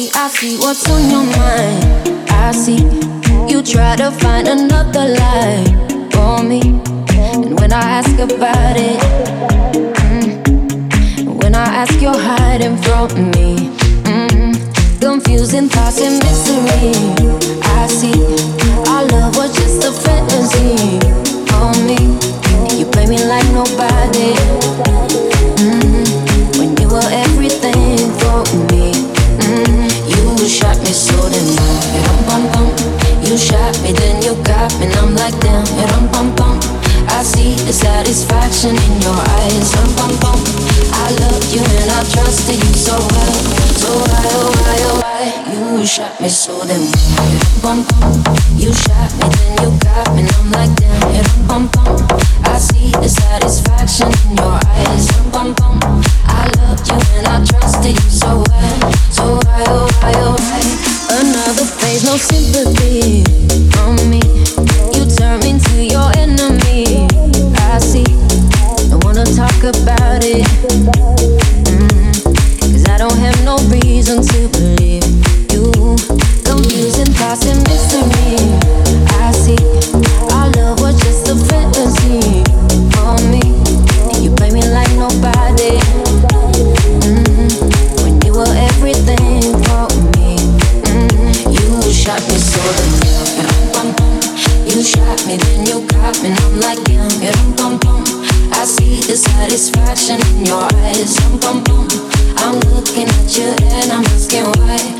I see what's on your mind. I see you try to find another lie for me. And when I ask about it, when I ask, you're hiding from me. Confusing thoughts and mystery. I see our love was just a fantasy for me. You play me like nobody. When you were everything for me. You shot me so damn. You shot me, then you got me, and I'm like damn. I see the satisfaction in your eyes. I loved you and I trusted you so well. So why, oh why, oh why? You shot me so damn. You shot me, then you got me, and I'm like damn. I see the satisfaction in your eyes. I loved you and I trusted you so well. So why, oh why, oh why? Another phase, no sympathy from me. You turn me into your enemy. I see, don't wanna talk about it. Cause I don't have no reason to believe you. Confusing thoughts and mystery. I see, our love was just a fantasy for me. You play me like nobody. When you were everything for me. You shot me so damn. You shot me, then you got me, and I'm like damn. I see the satisfaction in your eyes. I'm looking at you and I'm asking why.